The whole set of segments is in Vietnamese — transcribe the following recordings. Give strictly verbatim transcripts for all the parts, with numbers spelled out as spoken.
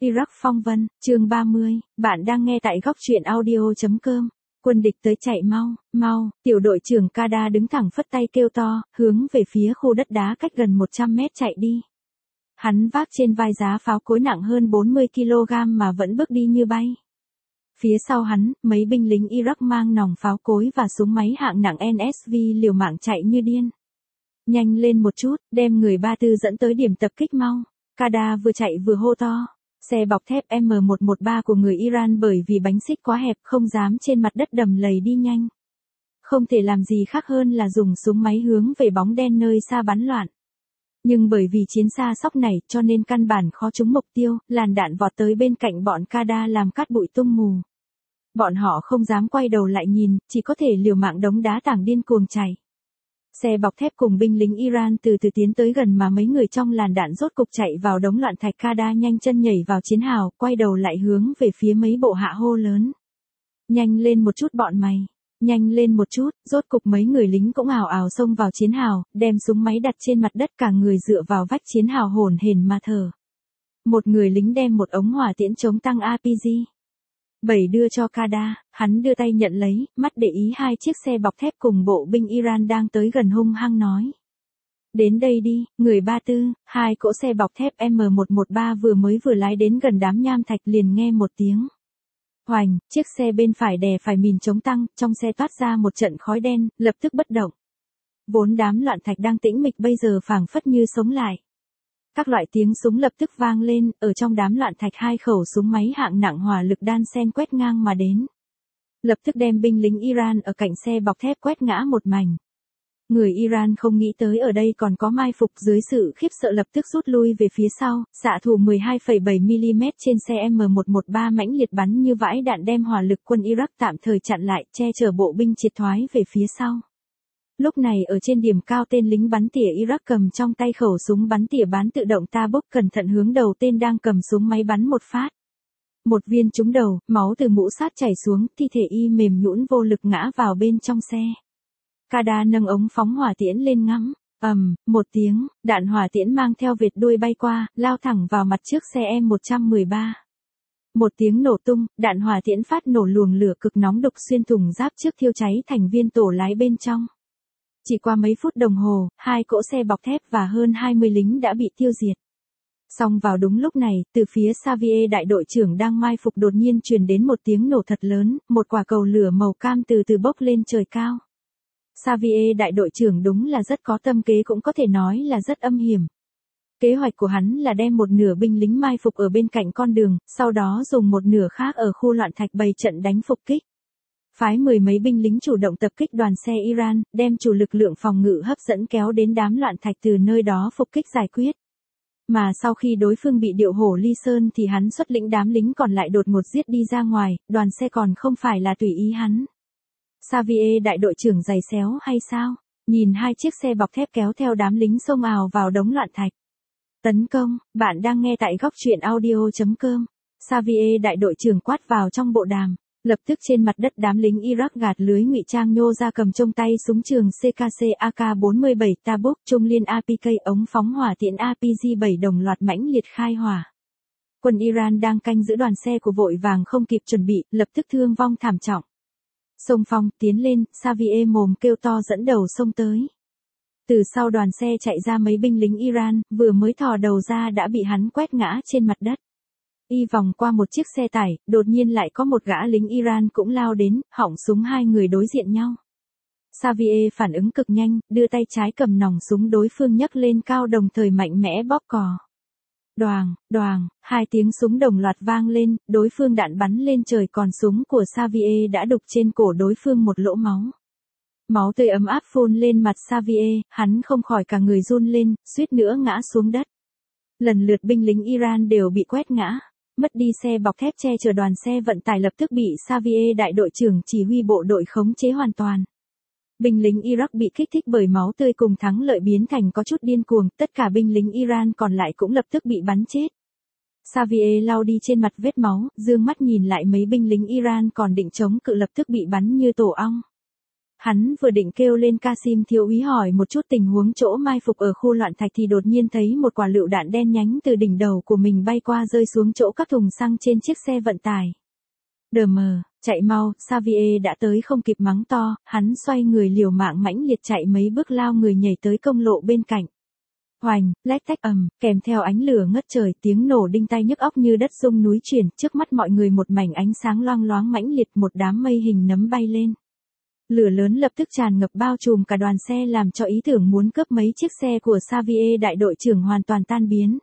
Iraq phong vân, chương ba mươi, bạn đang nghe tại góc truyện audio.com. Quân địch tới chạy mau, mau, tiểu đội trưởng Kada đứng thẳng phất tay kêu to, hướng về phía khu đất đá cách gần một trăm mét chạy đi. Hắn vác trên vai giá pháo cối nặng hơn bốn mươi ki lô gam mà vẫn bước đi như bay. Phía sau hắn, mấy binh lính Iraq mang nòng pháo cối và súng máy hạng nặng en ét vê liều mạng chạy như điên. Nhanh lên một chút, đem người ba tư dẫn tới điểm tập kích mau. Kada vừa chạy vừa hô to. Xe bọc thép M một một ba của người Iran bởi vì bánh xích quá hẹp không dám trên mặt đất đầm lầy đi nhanh. Không thể làm gì khác hơn là dùng súng máy hướng về bóng đen nơi xa bắn loạn. Nhưng bởi vì chiến xa sóc này cho nên căn bản khó trúng mục tiêu, làn đạn vọt tới bên cạnh bọn Kada làm cát bụi tung mù. Bọn họ không dám quay đầu lại nhìn, chỉ có thể liều mạng đống đá tảng điên cuồng chạy. Xe bọc thép cùng binh lính Iran từ từ tiến tới gần mà mấy người trong làn đạn rốt cục chạy vào đống loạn thạch. Kada nhanh chân nhảy vào chiến hào, quay đầu lại hướng về phía mấy bộ hạ hô lớn. Nhanh lên một chút bọn mày, nhanh lên một chút, rốt cục mấy người lính cũng ào ào xông vào chiến hào, đem súng máy đặt trên mặt đất cả người dựa vào vách chiến hào hổn hển mà thở. Một người lính đem một ống hỏa tiễn chống tăng a pê giê. Bảy đưa cho Kada, hắn đưa tay nhận lấy, mắt để ý hai chiếc xe bọc thép cùng bộ binh Iran đang tới gần hung hăng nói. Đến đây đi, người ba tư, hai cỗ xe bọc thép M một một ba vừa mới vừa lái đến gần đám nham thạch liền nghe một tiếng. Hoành, chiếc xe bên phải đè phải mìn chống tăng, trong xe toát ra một trận khói đen, lập tức bất động. Vốn đám loạn thạch đang tĩnh mịch bây giờ phảng phất như sống lại. Các loại tiếng súng lập tức vang lên, ở trong đám loạn thạch hai khẩu súng máy hạng nặng hỏa lực đan xen quét ngang mà đến. Lập tức đem binh lính Iran ở cạnh xe bọc thép quét ngã một mảnh. Người Iran không nghĩ tới ở đây còn có mai phục, dưới sự khiếp sợ lập tức rút lui về phía sau, xạ thủ mười hai phẩy bảy mi li mét trên xe M một một ba mãnh liệt bắn như vãi đạn đem hỏa lực quân Iraq tạm thời chặn lại, che chở bộ binh triệt thoái về phía sau. Lúc này ở trên điểm cao tên lính bắn tỉa Iraq cầm trong tay khẩu súng bắn tỉa bán tự động Tabuk cẩn thận hướng đầu tên đang cầm súng máy bắn một phát. Một viên trúng đầu, máu từ mũ sát chảy xuống, thi thể y mềm nhũn vô lực ngã vào bên trong xe. Kada nâng ống phóng hỏa tiễn lên ngắm, ầm, một tiếng, đạn hỏa tiễn mang theo vệt đuôi bay qua, lao thẳng vào mặt trước xe M một một ba. Một tiếng nổ tung, đạn hỏa tiễn phát nổ luồng lửa cực nóng đục xuyên thủng giáp trước thiêu cháy thành viên tổ lái bên trong. Chỉ qua mấy phút đồng hồ, hai cỗ xe bọc thép và hơn hai mươi lính đã bị tiêu diệt. Song vào đúng lúc này, từ phía Xavier đại đội trưởng đang mai phục đột nhiên truyền đến một tiếng nổ thật lớn, một quả cầu lửa màu cam từ từ bốc lên trời cao. Xavier đại đội trưởng đúng là rất có tâm kế, cũng có thể nói là rất âm hiểm. Kế hoạch của hắn là đem một nửa binh lính mai phục ở bên cạnh con đường, sau đó dùng một nửa khác ở khu loạn thạch bày trận đánh phục kích. Phái mười mấy binh lính chủ động tập kích đoàn xe Iran, đem chủ lực lượng phòng ngự hấp dẫn kéo đến đám loạn thạch từ nơi đó phục kích giải quyết. Mà sau khi đối phương bị điệu hổ ly sơn thì hắn xuất lĩnh đám lính còn lại đột ngột giết đi ra ngoài, đoàn xe còn không phải là tùy ý hắn. Xavier đại đội trưởng giày xéo hay sao? Nhìn hai chiếc xe bọc thép kéo theo đám lính xông ào vào đống loạn thạch. Tấn công, bạn đang nghe tại góc truyện audio.com. Xavier đại đội trưởng quát vào trong bộ đàm. Lập tức trên mặt đất đám lính Iraq gạt lưới ngụy trang nhô ra cầm trong tay súng trường xê ca xê A K bốn mươi bảy Tabuk, trung liên a pê ca ống phóng hỏa tiễn a pê giê bảy đồng loạt mãnh liệt khai hỏa. Quân Iran đang canh giữ đoàn xe của vội vàng không kịp chuẩn bị, lập tức thương vong thảm trọng. Xông phong, tiến lên, Xavier mồm kêu to dẫn đầu xông tới. Từ sau đoàn xe chạy ra mấy binh lính Iran, vừa mới thò đầu ra đã bị hắn quét ngã trên mặt đất. Y vòng qua một chiếc xe tải, đột nhiên lại có một gã lính Iran cũng lao đến, họng súng hai người đối diện nhau. Xavier phản ứng cực nhanh, đưa tay trái cầm nòng súng đối phương nhấc lên cao đồng thời mạnh mẽ bóp cò. Đoàng, đoàng, hai tiếng súng đồng loạt vang lên, đối phương đạn bắn lên trời còn súng của Xavier đã đục trên cổ đối phương một lỗ máu. Máu tươi ấm áp phun lên mặt Xavier, hắn không khỏi cả người run lên, suýt nữa ngã xuống đất. Lần lượt binh lính Iran đều bị quét ngã. Mất đi xe bọc thép che chở đoàn xe vận tải lập tức bị Xavier đại đội trưởng chỉ huy bộ đội khống chế hoàn toàn. Binh lính Iraq bị kích thích bởi máu tươi cùng thắng lợi biến thành có chút điên cuồng, tất cả binh lính Iran còn lại cũng lập tức bị bắn chết. Xavier lau đi trên mặt vết máu, dương mắt nhìn lại mấy binh lính Iran còn định chống cự lập tức bị bắn như tổ ong. Hắn vừa định kêu lên Kasim thiếu úy hỏi một chút tình huống chỗ mai phục ở khu loạn thạch thì đột nhiên thấy một quả lựu đạn đen nhánh từ đỉnh đầu của mình bay qua rơi xuống chỗ các thùng xăng trên chiếc xe vận tải. Đờ mờ, chạy mau, Xavier đã tới không kịp mắng to, hắn xoay người liều mạng mãnh liệt chạy mấy bước lao người nhảy tới công lộ bên cạnh. Hoành, lách tách ầm, kèm theo ánh lửa ngất trời, tiếng nổ đinh tai nhức óc như đất rung núi chuyển, trước mắt mọi người một mảnh ánh sáng loang loáng mãnh liệt, một đám mây hình nấm bay lên. Lửa lớn lập tức tràn ngập bao trùm cả đoàn xe làm cho ý tưởng muốn cướp mấy chiếc xe của Xavier đại đội trưởng hoàn toàn tan biến.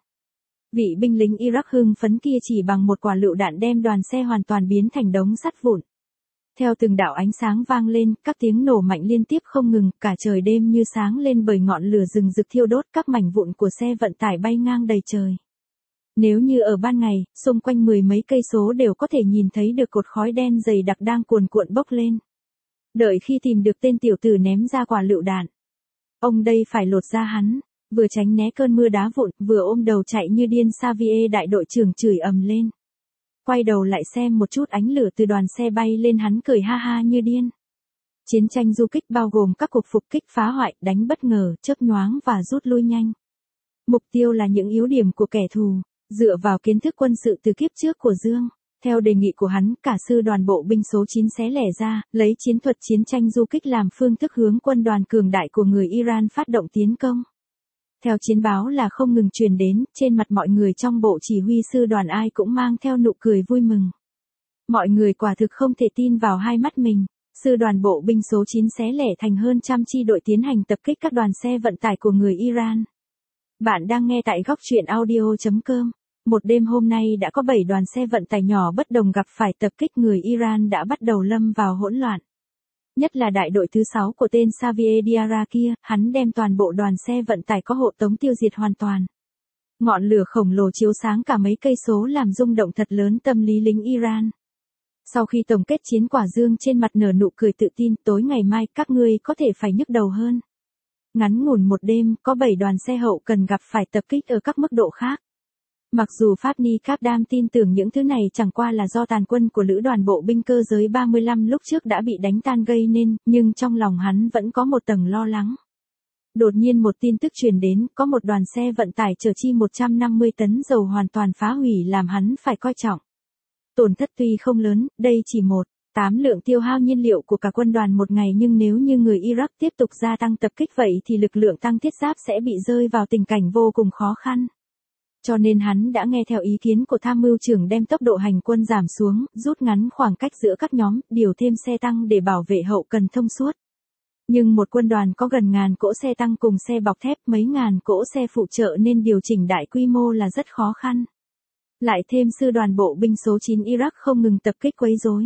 Vị binh lính Iraq hưng phấn kia chỉ bằng một quả lựu đạn đem đoàn xe hoàn toàn biến thành đống sắt vụn. Theo từng đạo ánh sáng vang lên, các tiếng nổ mạnh liên tiếp không ngừng, cả trời đêm như sáng lên bởi ngọn lửa rừng rực thiêu đốt, các mảnh vụn của xe vận tải bay ngang đầy trời. Nếu như ở ban ngày, xung quanh mười mấy cây số đều có thể nhìn thấy được cột khói đen dày đặc đang cuồn cuộn bốc lên. Đợi khi tìm được tên tiểu tử ném ra quả lựu đạn, ông đây phải lột ra hắn, vừa tránh né cơn mưa đá vụn, vừa ôm đầu chạy như điên. Xavier đại đội trưởng chửi ầm lên. Quay đầu lại xem một chút ánh lửa từ đoàn xe bay lên, hắn cười ha ha như điên. Chiến tranh du kích bao gồm các cuộc phục kích phá hoại, đánh bất ngờ, chớp nhoáng và rút lui nhanh. Mục tiêu là những yếu điểm của kẻ thù, dựa vào kiến thức quân sự từ kiếp trước của Dương. Theo đề nghị của hắn, cả sư đoàn bộ binh số chín xé lẻ ra, lấy chiến thuật chiến tranh du kích làm phương thức hướng quân đoàn cường đại của người Iran phát động tiến công. Theo chiến báo là không ngừng truyền đến, trên mặt mọi người trong bộ chỉ huy sư đoàn ai cũng mang theo nụ cười vui mừng. Mọi người quả thực không thể tin vào hai mắt mình. Sư đoàn bộ binh số chín xé lẻ thành hơn trăm chi đội tiến hành tập kích các đoàn xe vận tải của người Iran. Bạn đang nghe tại góc truyện audio chấm com. Một đêm hôm nay đã có bảy đoàn xe vận tải nhỏ bất đồng gặp phải tập kích, người Iran đã bắt đầu lâm vào hỗn loạn. Nhất là đại đội thứ sáu của tên Xavier Diarra kia, hắn đem toàn bộ đoàn xe vận tải có hộ tống tiêu diệt hoàn toàn. Ngọn lửa khổng lồ chiếu sáng cả mấy cây số làm rung động thật lớn tâm lý lính Iran. Sau khi tổng kết chiến quả, Dương trên mặt nở nụ cười tự tin, tối ngày mai các ngươi có thể phải nhức đầu hơn. Ngắn ngủn một đêm, có bảy đoàn xe hậu cần gặp phải tập kích ở các mức độ khác. Mặc dù Fabni Kapdam tin tưởng những thứ này chẳng qua là do tàn quân của lữ đoàn bộ binh cơ giới ba mươi lăm lúc trước đã bị đánh tan gây nên, nhưng trong lòng hắn vẫn có một tầng lo lắng. Đột nhiên một tin tức truyền đến, có một đoàn xe vận tải chở chi một trăm năm mươi tấn dầu hoàn toàn phá hủy làm hắn phải coi trọng. Tổn thất tuy không lớn, đây chỉ một tám lượng tiêu hao nhiên liệu của cả quân đoàn một ngày, nhưng nếu như người Iraq tiếp tục gia tăng tập kích vậy thì lực lượng tăng thiết giáp sẽ bị rơi vào tình cảnh vô cùng khó khăn. Cho nên hắn đã nghe theo ý kiến của tham mưu trưởng đem tốc độ hành quân giảm xuống, rút ngắn khoảng cách giữa các nhóm, điều thêm xe tăng để bảo vệ hậu cần thông suốt. Nhưng một quân đoàn có gần ngàn cỗ xe tăng cùng xe bọc thép, mấy ngàn cỗ xe phụ trợ nên điều chỉnh đại quy mô là rất khó khăn. Lại thêm sư đoàn bộ binh số chín Iraq không ngừng tập kích quấy rối.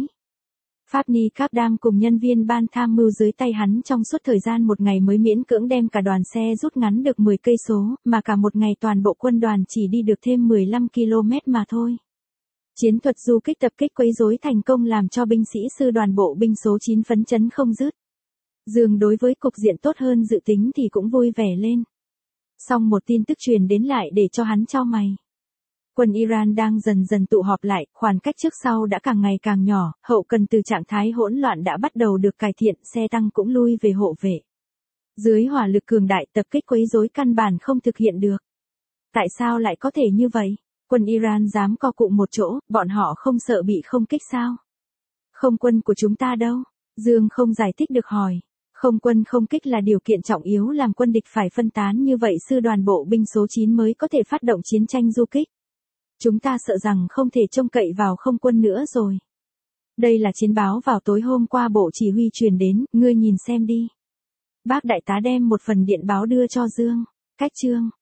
Fabni Kapdam cùng nhân viên ban tham mưu dưới tay hắn trong suốt thời gian một ngày mới miễn cưỡng đem cả đoàn xe rút ngắn được mười cây số, mà cả một ngày toàn bộ quân đoàn chỉ đi được thêm mười lăm ki lô mét mà thôi. Chiến thuật du kích tập kích quấy rối thành công làm cho binh sĩ sư đoàn bộ binh số chín phấn chấn không dứt. Dương đối với cục diện tốt hơn dự tính thì cũng vui vẻ lên. Song một tin tức truyền đến lại để cho hắn chau mày. Quân Iran đang dần dần tụ họp lại, khoảng cách trước sau đã càng ngày càng nhỏ, hậu cần từ trạng thái hỗn loạn đã bắt đầu được cải thiện, xe tăng cũng lui về hộ vệ. Dưới hỏa lực cường đại, tập kích quấy rối căn bản không thực hiện được. Tại sao lại có thể như vậy? Quân Iran dám co cụm một chỗ, bọn họ không sợ bị không kích sao? Không quân của chúng ta đâu? Dương không giải thích được hỏi. Không quân không kích là điều kiện trọng yếu làm quân địch phải phân tán như vậy sư đoàn bộ binh số chín mới có thể phát động chiến tranh du kích. Chúng ta sợ rằng không thể trông cậy vào không quân nữa rồi. Đây là chiến báo vào tối hôm qua bộ chỉ huy truyền đến, ngươi nhìn xem đi. Bác đại tá đem một phần điện báo đưa cho Dương. Cách chương.